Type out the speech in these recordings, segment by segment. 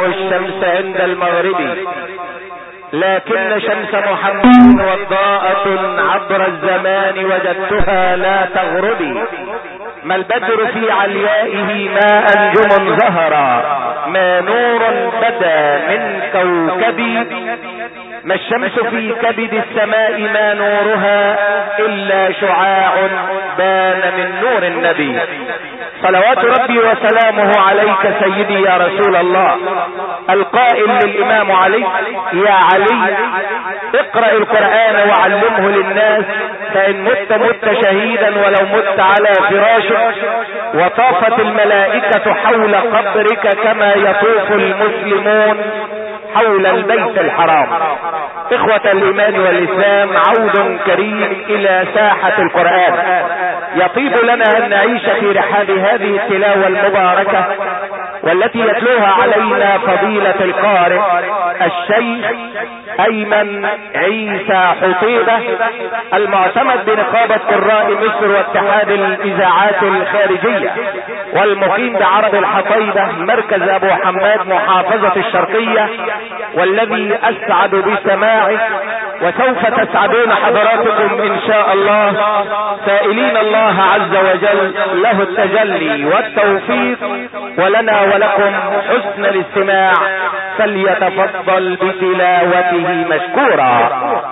الشمس عند المغرب، لكن شمس محمد وضاءة عبر الزمان وجدتها لا تغربي. ما البدر في عليائه ما أنجم ظهرا، ما نور بدا من كوكبي، ما الشمس في كبد السماء ما نورها إلا شعاع بان من نور النبي. صلوات ربي وسلامه عليك سيدي يا رسول الله. القائل للإمام علي: يا علي اقرأ القرآن وعلمه للناس، فإن مت شهيدا ولو مت على فراشك، وطافت الملائكة حول قبرك كما يطوف المسلمون حول البيت الحرام. إخوة الإيمان والإسلام، عود كريم إلى ساحة القرآن. يطيب لنا أن نعيش في رحاب هذه التلاوة المباركة، والتي يتلوها علينا فضيلة القارئ الشيخ أيمن عيسى حطيبة، المعتمد بنقابة قراء مصر واتحاد الإذاعات الخارجية، والمقيم بعرب الحطيبة مركز أبو حماد محافظة الشرقية، والذي أسعد بسماعه، وسوف تسعدون حضراتكم إن شاء الله، سائلين الله عز وجل له التجلي والتوفيق، ولنا ولكم حسن الاستماع، فليتفضل بتلاوته مشكورا.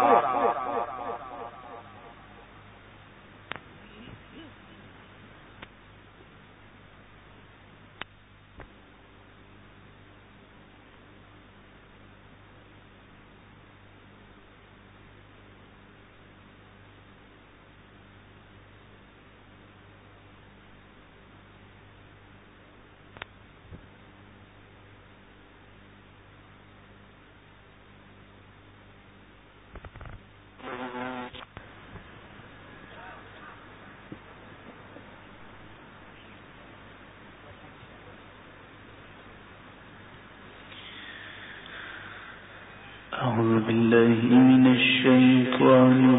أعوذ بالله من الشيطان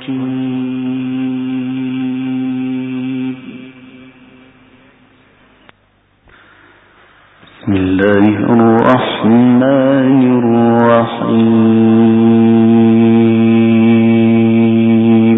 الرجيم. بسم الله الرحمن الرحيم.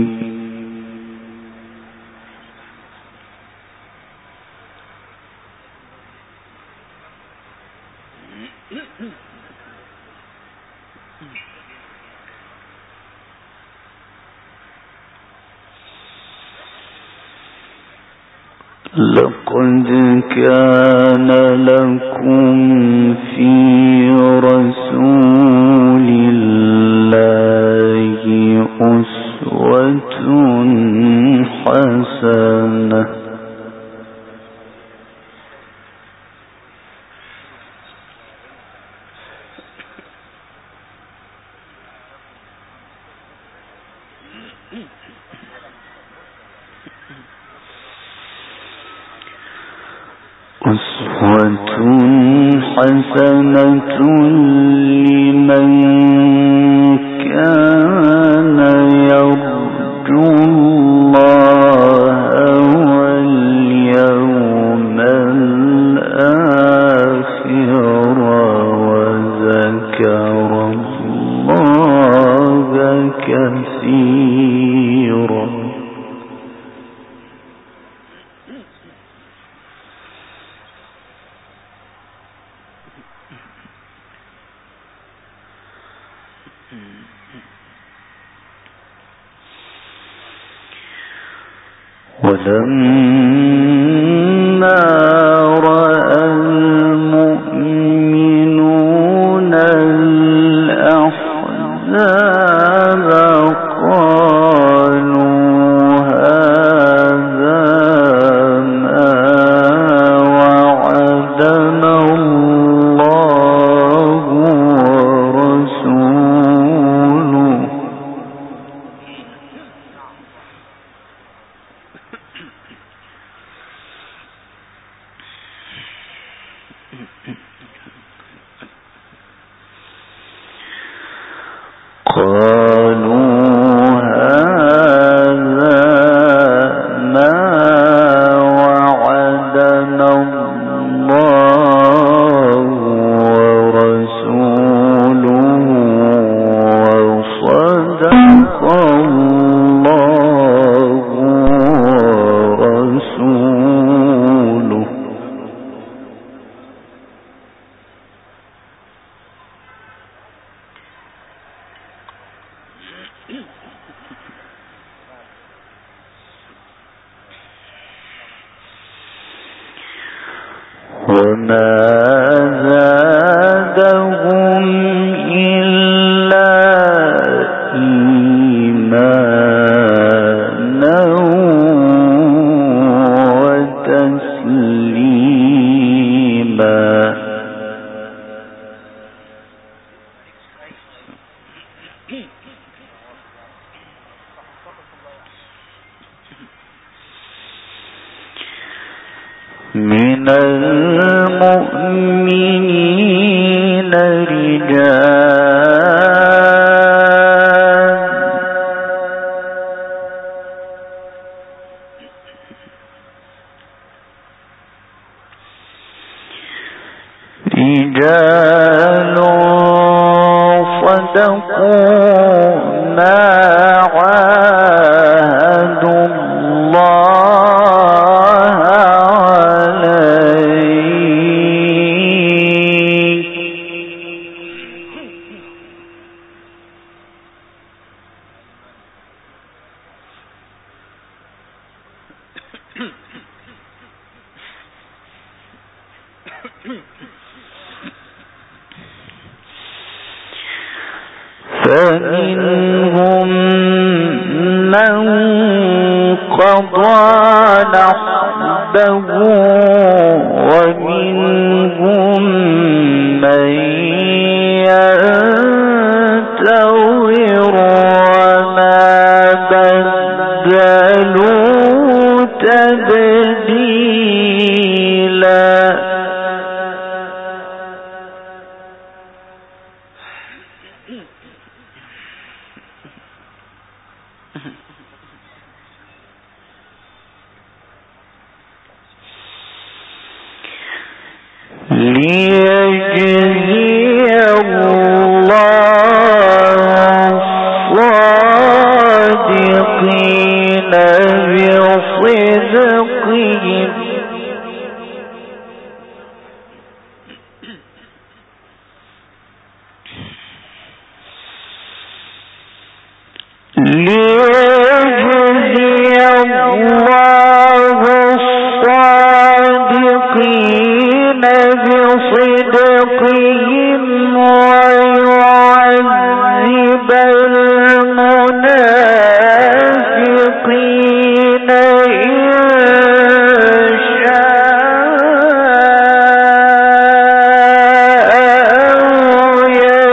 لقد كان لكم في رسول الله أسوة حسنة لمن كان يرجو الله واليوم الآخر وذكر الله كثيرا. ولما رأى المؤمنون الأحزاب قالوا هذا ما وعدنا الله ورسوله وما زادهم إلا إيمانا وتسليما. من المؤمنين رجال صدقوا ما عاهدوا الله عليه. فمنهم من قضى نحبه ومنهم من ينتظر وما بدلوا تبديلا. ليجزي الله الصادقين بصدقهم ويعذب المنافقين إن شاء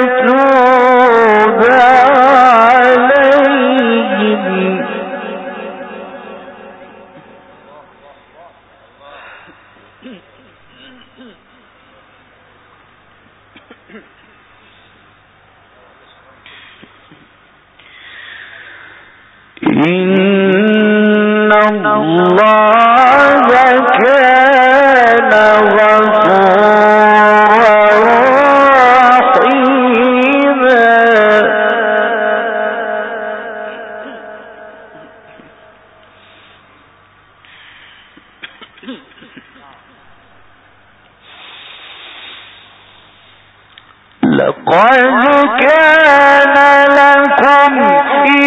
يتوب عليهم. إن الله كان غفورا رحيما. لقد كان لكم في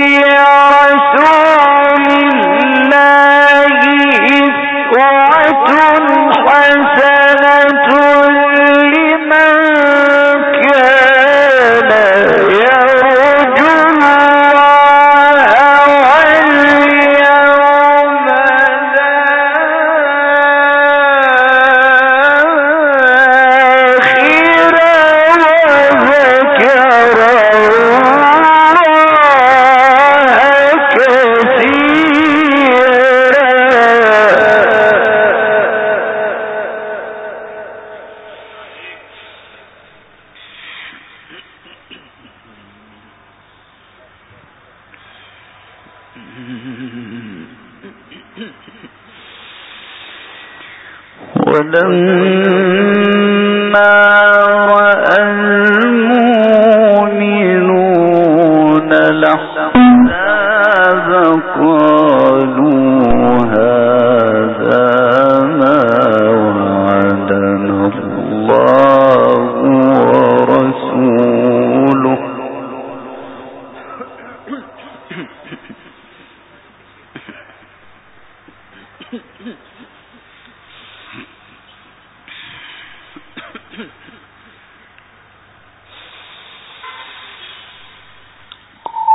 رسول الله أسوة حسنة لمن كان يرجو الله واليوم الآخر وذكر ولما رأى المؤمنون الأحزاب قالوا هذا ما وعدنا الله ورسوله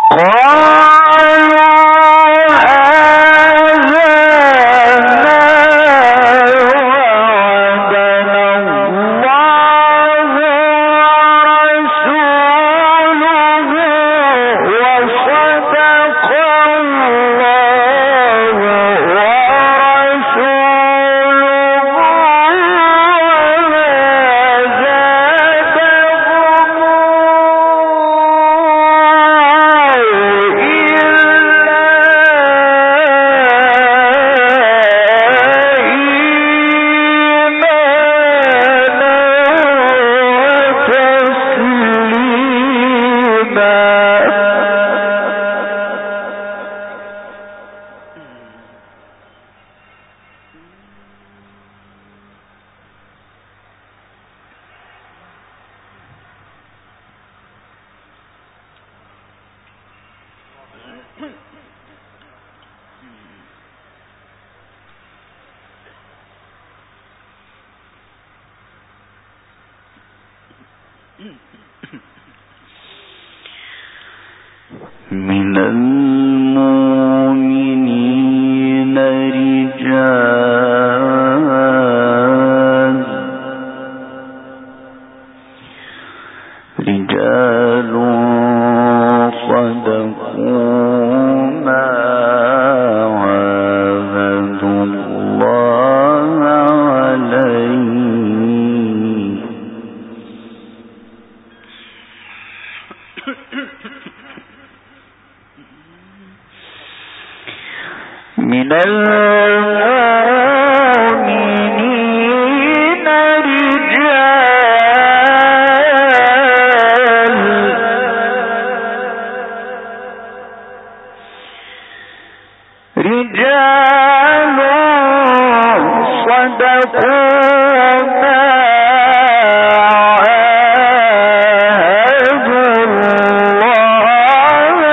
من المؤمنين رجال صدقوا ما عاهدوا الله عليه من المؤمنين رجال صدقوا ما عاهدوا الله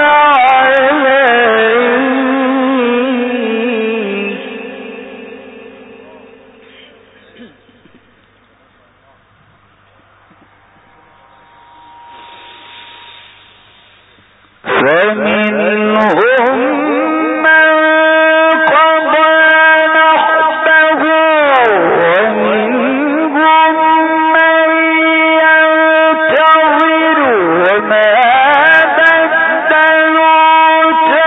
عليه فمنهم من قضى نحبه ومنهم من ينتظر وما بدلوا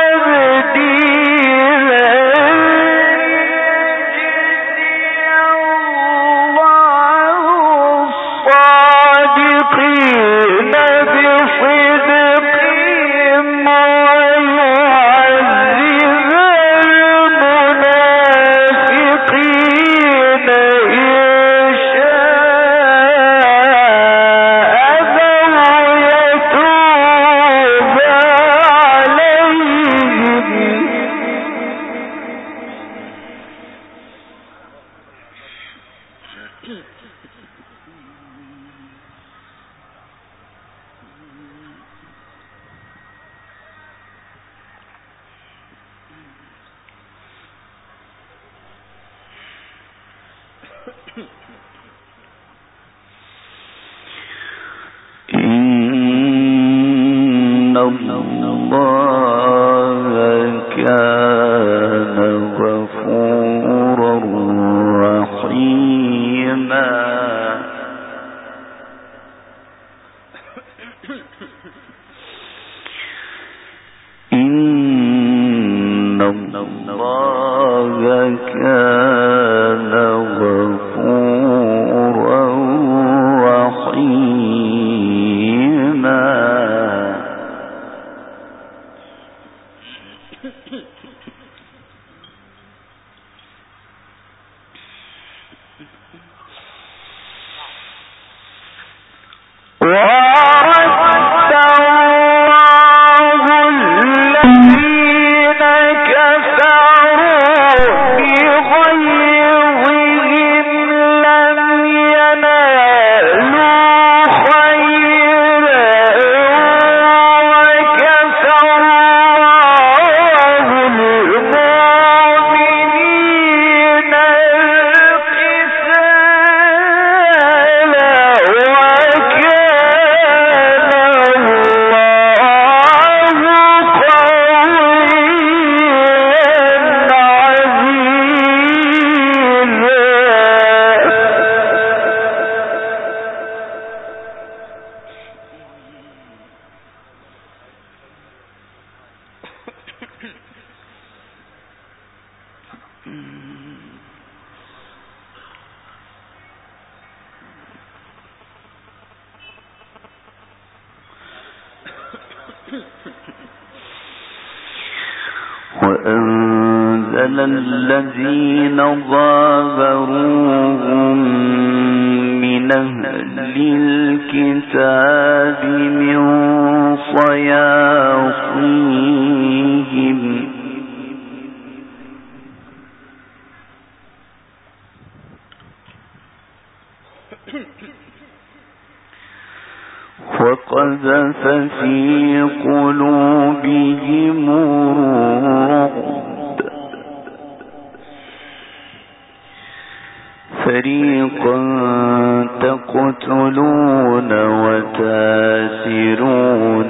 تبديلا يجزي الله الصادقين بصدقهم ويعذب المنافقين إن شاء أو يتوب عليهم إن الله كان غفورا رحيما إن الله كان غفورا رحيما ورد الله الذين كفروا بغيظهم لم ينالوا خيرا وكفى الله المؤمنين القتال وكان وأنزل الذين ظاهروهم من أهل الكتاب من صياصيهم وقذف في قلوبهم الرعب فريقا تقتلون وتاسرون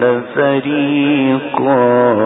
فريقا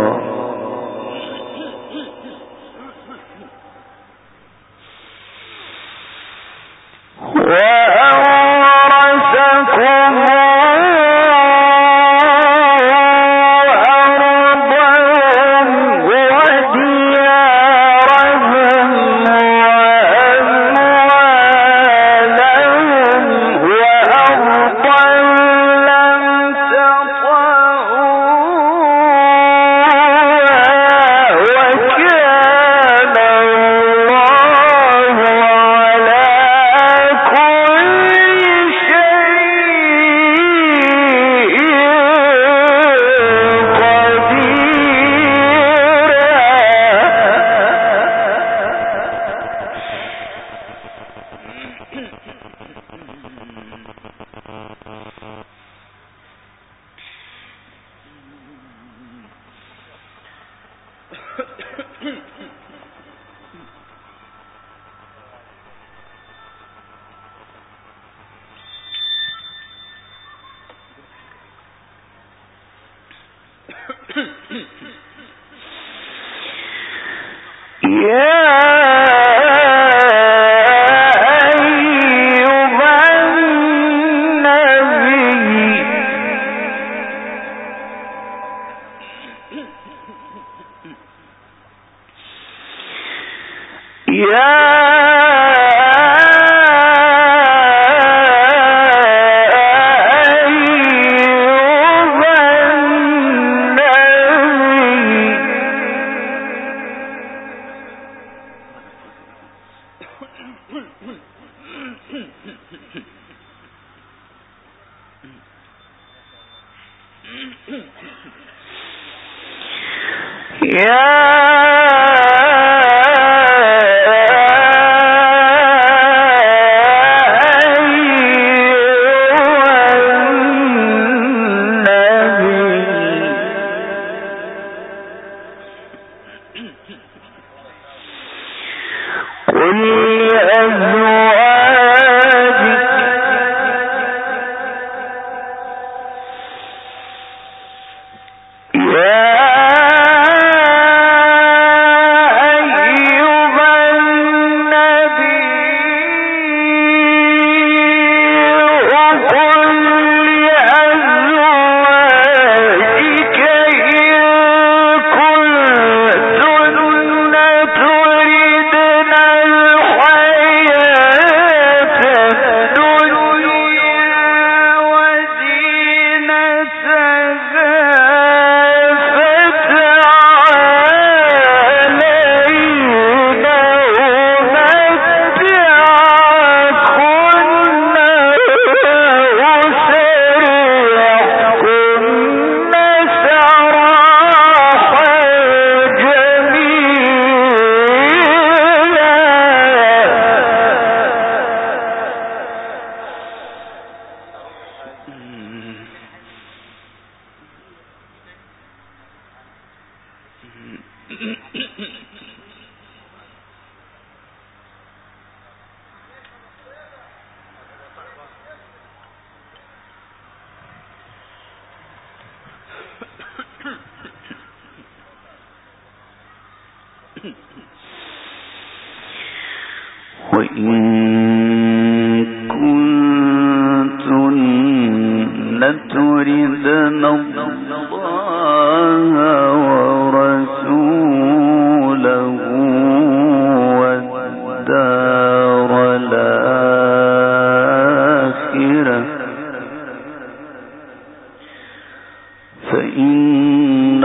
فإن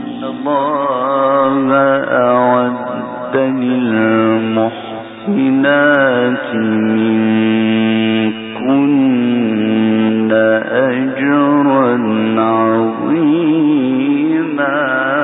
الله أعد للمحسنات منكن أجرا عظيما.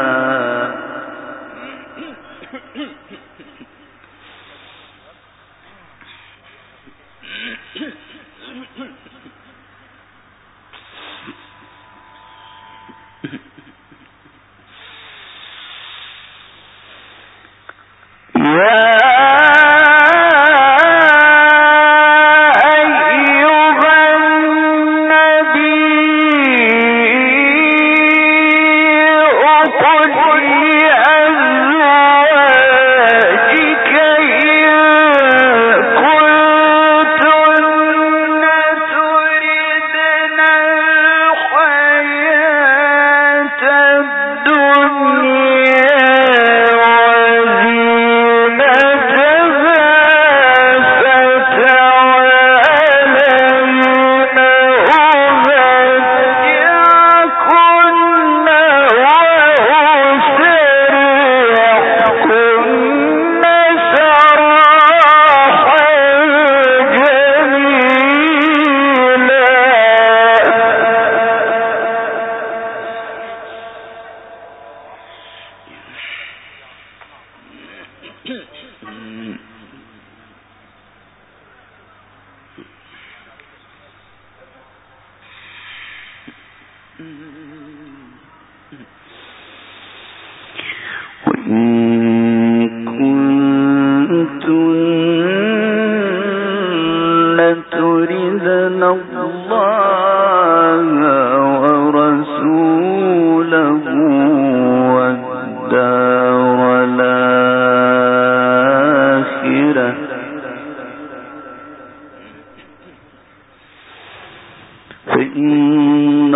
فإن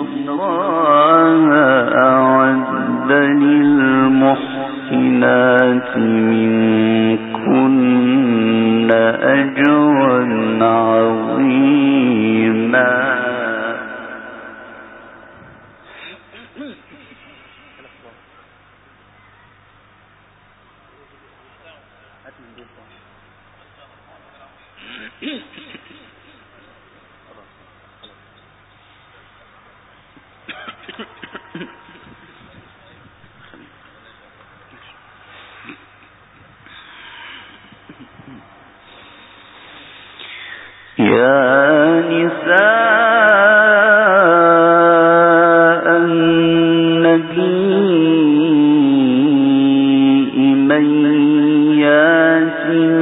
الله أعد للمحسنات منكن أجرا عظيما. يا نساء النبي من يات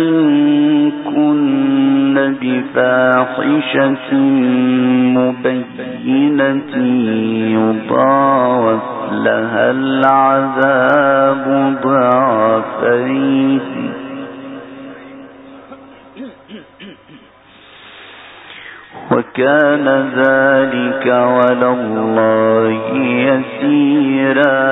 منكن بفاحشة مبينة يضاعف لها العذاب ضعفين وكان ذلك على الله يسيرا.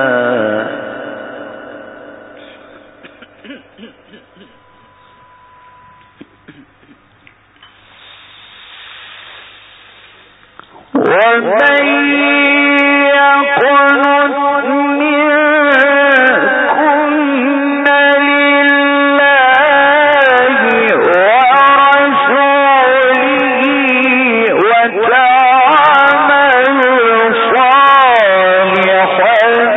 ومن يقنت منكن لله ورسوله وتعمل صالحا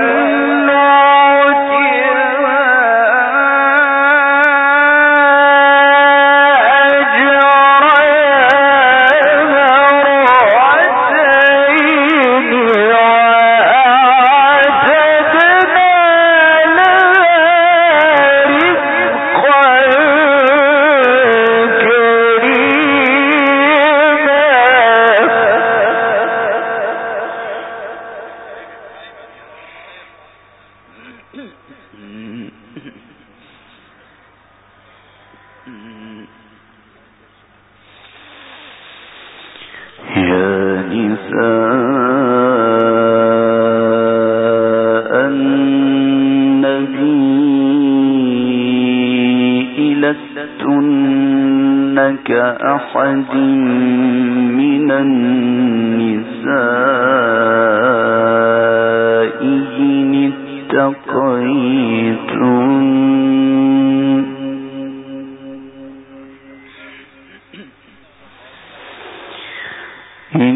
كأحد من النساء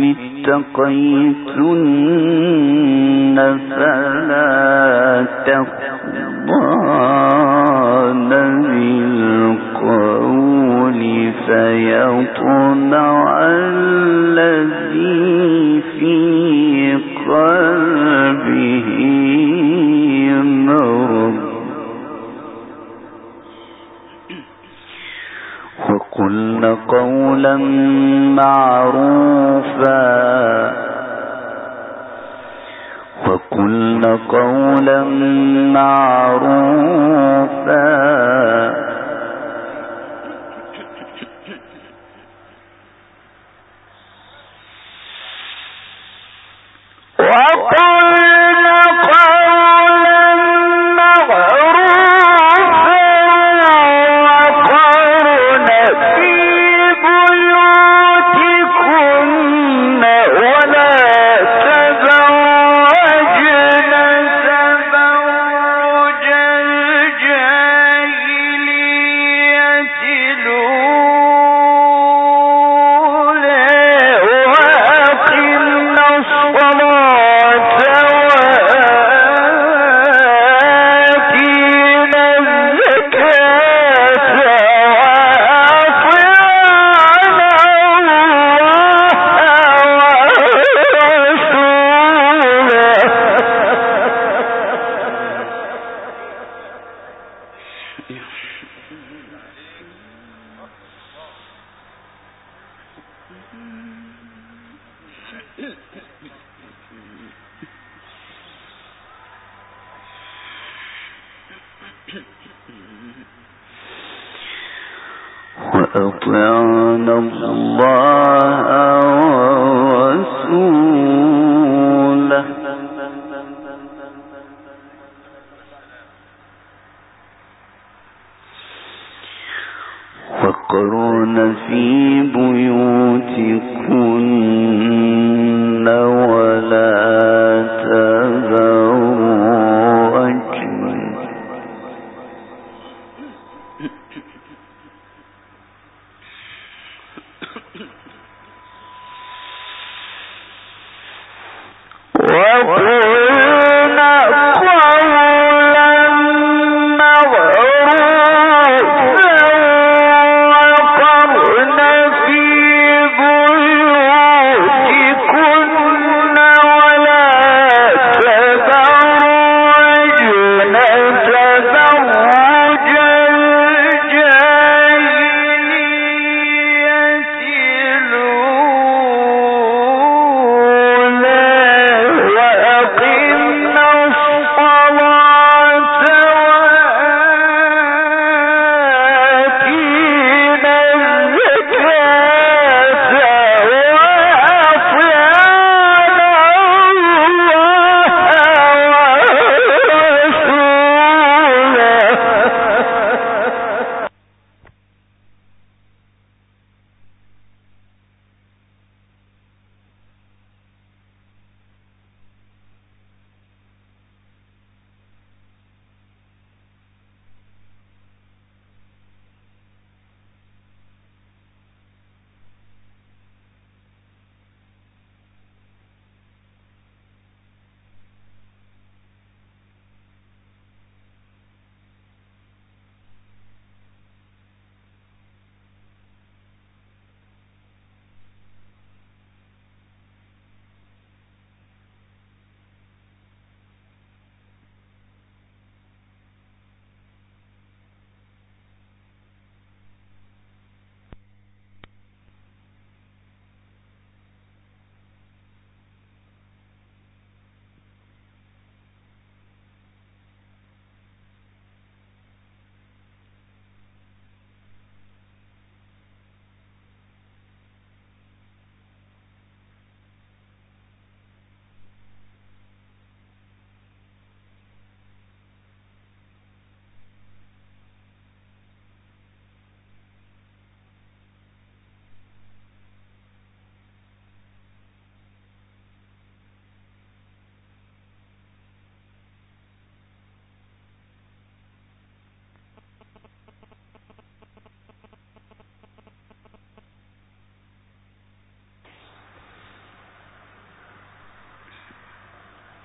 اتقيتن فلا تخضعن بالقول فيطمع الذي في قلبه مرض وقلن قولا معروفا وأطعنا الله ورسوله وقرن في بيوتكن ولا تبرجن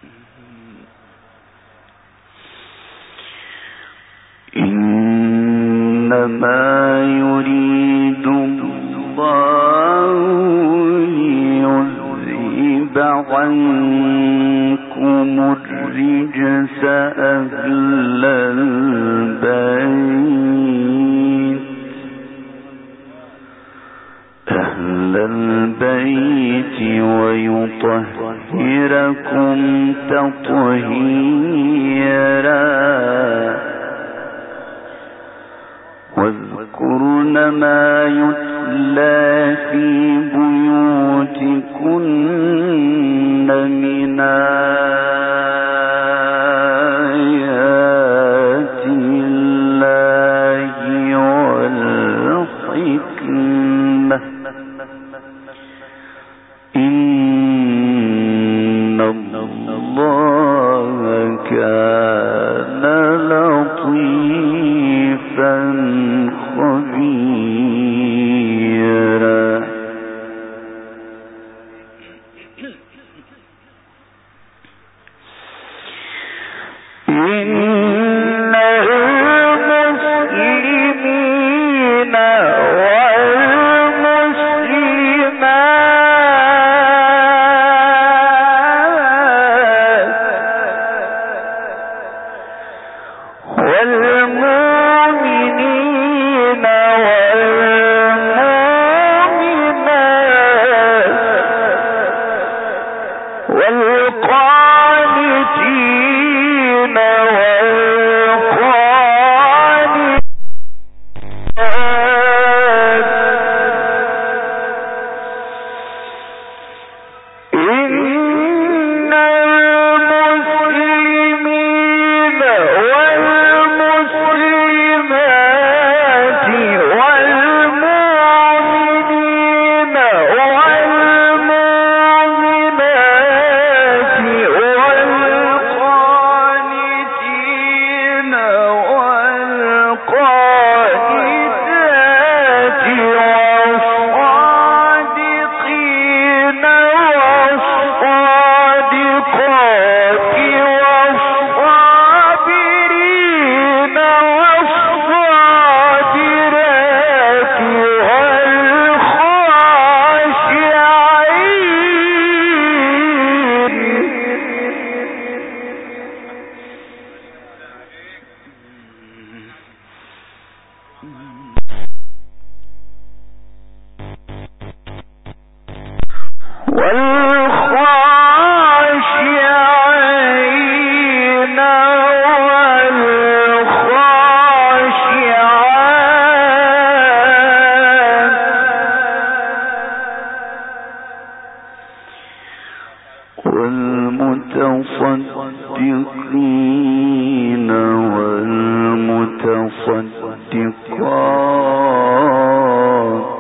إنما يريد الله ليذهب عنكم الرجس أهل البيت ويطهركم تطهيرا واذكرن ما يتلى في بيوتكن من آيات الله والحكمة إن الله كان لطيفا خبيرا. والمتصدقين والمتصدقات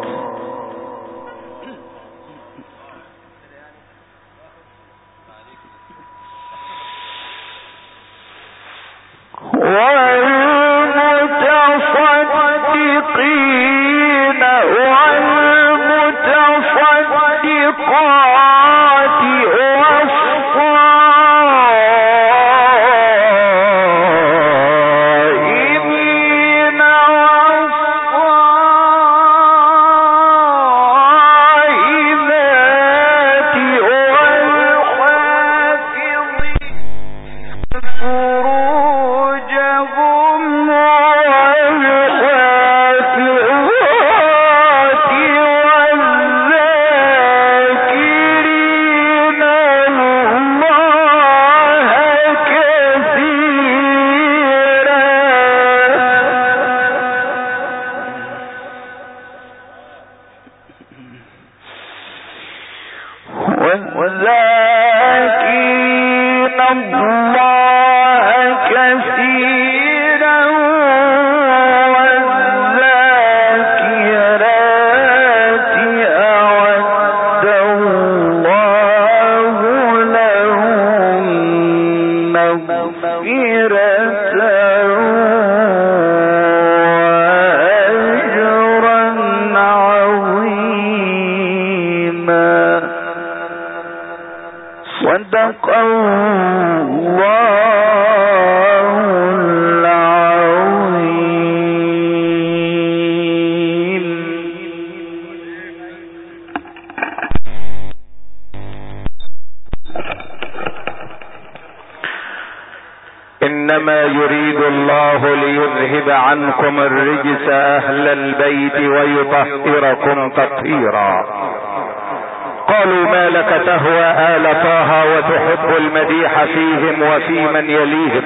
صدق الله العظيم. إنما يريد الله ليذهب عنكم الرجس أهل البيت ويطهركم تطهيرا. قالوا ما لك تهوى آل طه وتحب المديح فيهم وفي من يليهم؟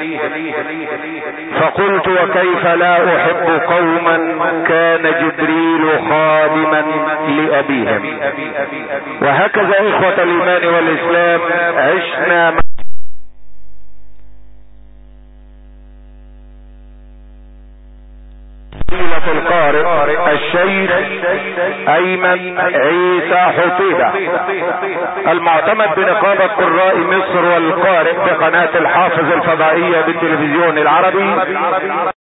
فقلت وكيف لا أحب قوما كان جبريل خادما لأبيهم. وهكذا إخوة الإيمان والإسلام عشنا القارئ الشيخ ايمن عيسى حطيبة المعتمد بنقابة قراء مصر والقارئ بقناة الحافظ الفضائية بالتلفزيون العربي.